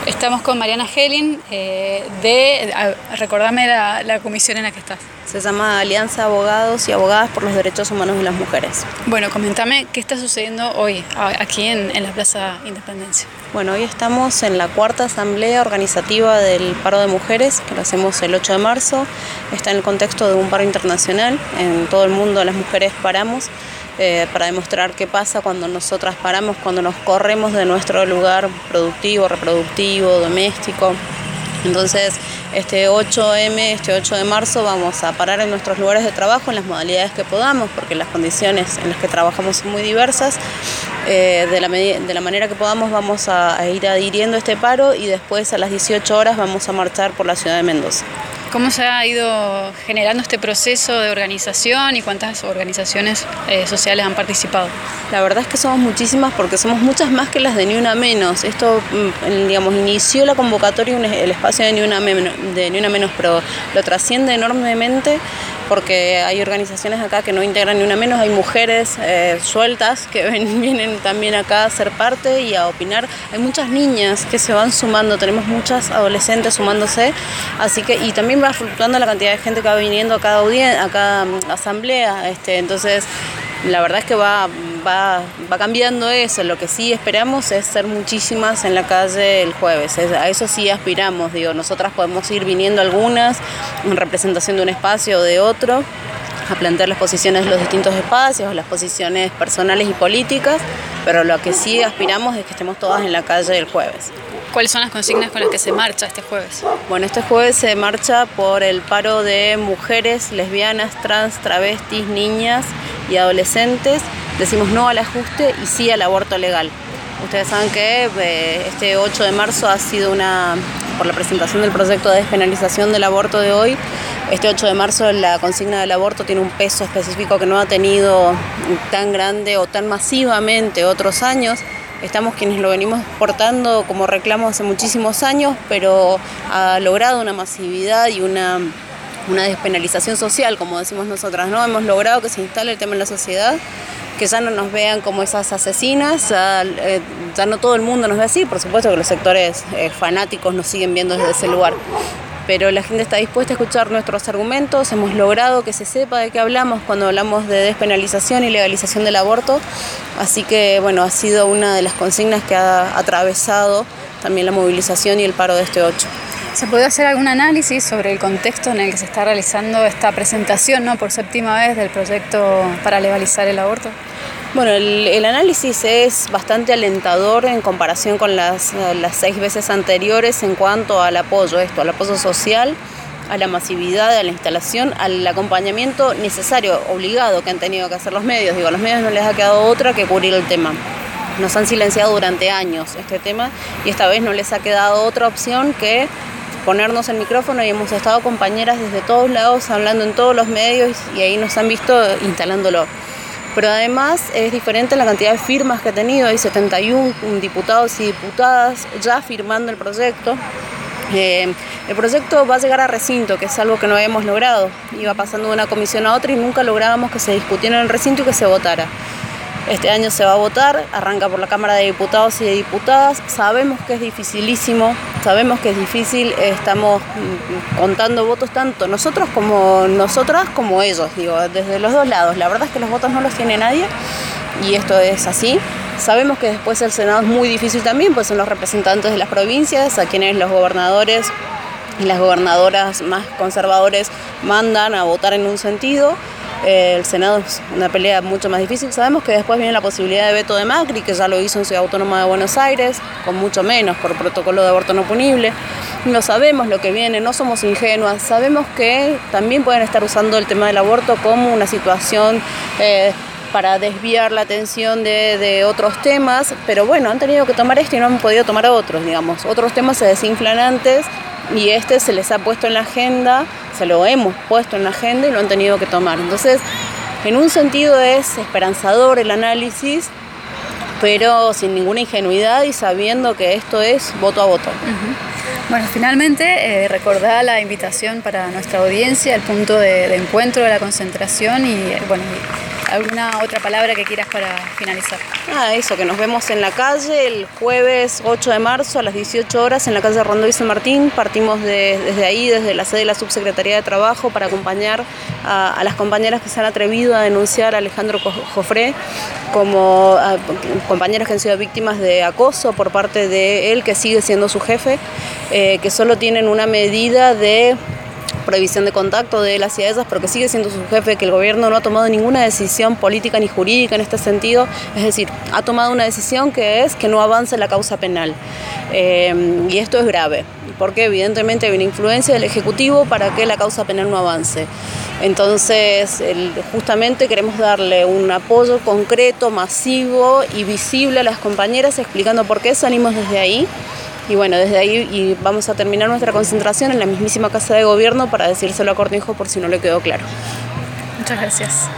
Estamos con Mariana Helin, recordame la comisión en la que estás. Se llama Alianza Abogados y Abogadas por los Derechos Humanos de las Mujeres. Bueno, comentame qué está sucediendo hoy, aquí en la Plaza Independencia. Bueno, hoy estamos en la cuarta asamblea organizativa del paro de mujeres, que lo hacemos el 8 de marzo. Está en el contexto de un paro internacional. En todo el mundo las mujeres paramos para demostrar qué pasa cuando nosotras paramos, cuando nos corremos de nuestro lugar productivo, reproductivo, doméstico. Entonces, este 8 de marzo vamos a parar en nuestros lugares de trabajo en las modalidades que podamos, porque las condiciones en las que trabajamos son muy diversas. De la manera que podamos vamos a ir adhiriendo este paro y después a las 18 horas vamos a marchar por la ciudad de Mendoza. ¿Cómo se ha ido generando este proceso de organización y cuántas organizaciones sociales han participado? La verdad es que somos muchísimas, porque somos muchas más que las de Ni Una Menos. Esto, inició la convocatoria el espacio de Ni Una Menos, pero lo trasciende enormemente porque hay organizaciones acá que no integran Ni Una Menos, hay mujeres sueltas que vienen también acá a ser parte y a opinar. Hay muchas niñas que se van sumando, tenemos muchas adolescentes sumándose, así que, y también va fluctuando la cantidad de gente que va viniendo a cada asamblea, entonces la verdad es que va cambiando eso. Lo que sí esperamos es ser muchísimas en la calle el jueves, a eso sí aspiramos, nosotras podemos ir viniendo algunas en representación de un espacio o de otro, a plantear las posiciones de los distintos espacios, las posiciones personales y políticas, pero lo que sí aspiramos es que estemos todas en la calle el jueves. ¿Cuáles son las consignas con las que se marcha este jueves? Bueno, este jueves se marcha por el paro de mujeres, lesbianas, trans, travestis, niñas y adolescentes. Decimos no al ajuste y sí al aborto legal. Ustedes saben que este 8 de marzo ha sido por la presentación del proyecto de despenalización del aborto de hoy. Este 8 de marzo la consigna del aborto tiene un peso específico que no ha tenido tan grande o tan masivamente otros años. Estamos quienes lo venimos portando como reclamo hace muchísimos años, pero ha logrado una masividad y una despenalización social, como decimos nosotras, ¿no? Hemos logrado que se instale el tema en la sociedad, que ya no nos vean como esas asesinas, ya no todo el mundo nos ve así, por supuesto que los sectores fanáticos nos siguen viendo desde ese lugar. Pero la gente está dispuesta a escuchar nuestros argumentos, hemos logrado que se sepa de qué hablamos cuando hablamos de despenalización y legalización del aborto, así que bueno, ha sido una de las consignas que ha atravesado también la movilización y el paro de este 8. ¿Se puede hacer algún análisis sobre el contexto en el que se está realizando esta presentación, ¿no?, por séptima vez del proyecto para legalizar el aborto? Bueno, el análisis es bastante alentador en comparación con las 6 veces anteriores en cuanto al apoyo social, a la masividad, a la instalación, al acompañamiento necesario, obligado que han tenido que hacer los medios. A los medios no les ha quedado otra que cubrir el tema. Nos han silenciado durante años este tema y esta vez no les ha quedado otra opción que ponernos el micrófono, y hemos estado compañeras desde todos lados hablando en todos los medios y ahí nos han visto instalándolo. Pero además es diferente la cantidad de firmas que ha tenido. Hay 71 diputados y diputadas ya firmando el proyecto. El proyecto va a llegar a recinto, que es algo que no habíamos logrado. Iba pasando de una comisión a otra y nunca lográbamos que se discutiera en el recinto y que se votara. Este año se va a votar, arranca por la Cámara de Diputados y de Diputadas. Sabemos que es dificilísimo, sabemos que es difícil, estamos contando votos tanto nosotros como nosotras como ellos, desde los dos lados. La verdad es que los votos no los tiene nadie y esto es así. Sabemos que después el Senado es muy difícil también, pues son los representantes de las provincias, a quienes los gobernadores y las gobernadoras más conservadores mandan a votar en un sentido. El Senado es una pelea mucho más difícil. Sabemos que después viene la posibilidad de veto de Macri, que ya lo hizo en Ciudad Autónoma de Buenos Aires, con mucho menos, por protocolo de aborto no punible. Lo sabemos lo que viene, no somos ingenuas. Sabemos que también pueden estar usando el tema del aborto como una situación para desviar la atención de otros temas, pero bueno, han tenido que tomar esto y no han podido tomar otros, Otros temas se desinflan antes y se les ha puesto en la agenda, se lo hemos puesto en la agenda y lo han tenido que tomar. Entonces, en un sentido es esperanzador el análisis, pero sin ninguna ingenuidad y sabiendo que esto es voto a voto. Bueno, finalmente recordá la invitación para nuestra audiencia, el punto de encuentro de la concentración y ¿Alguna otra palabra que quieras para finalizar? Eso, que nos vemos en la calle el jueves 8 de marzo a las 18 horas en la calle Rondó y San Martín. Partimos desde ahí, desde la sede de la Subsecretaría de Trabajo, para acompañar a las compañeras que se han atrevido a denunciar a Alejandro Jofré como compañeras que han sido víctimas de acoso por parte de él, que sigue siendo su jefe, que solo tienen una medida de prohibición de contacto de él hacia ellas, pero que sigue siendo su jefe, que el gobierno no ha tomado ninguna decisión política ni jurídica en este sentido, es decir, ha tomado una decisión que es que no avance la causa penal. Y esto es grave, porque evidentemente hay una influencia del Ejecutivo para que la causa penal no avance. Entonces, justamente queremos darle un apoyo concreto, masivo y visible a las compañeras, explicando por qué salimos desde ahí. Y bueno, desde ahí vamos a terminar nuestra concentración en la mismísima Casa de Gobierno para decírselo a Cornejo por si no le quedó claro. Muchas gracias.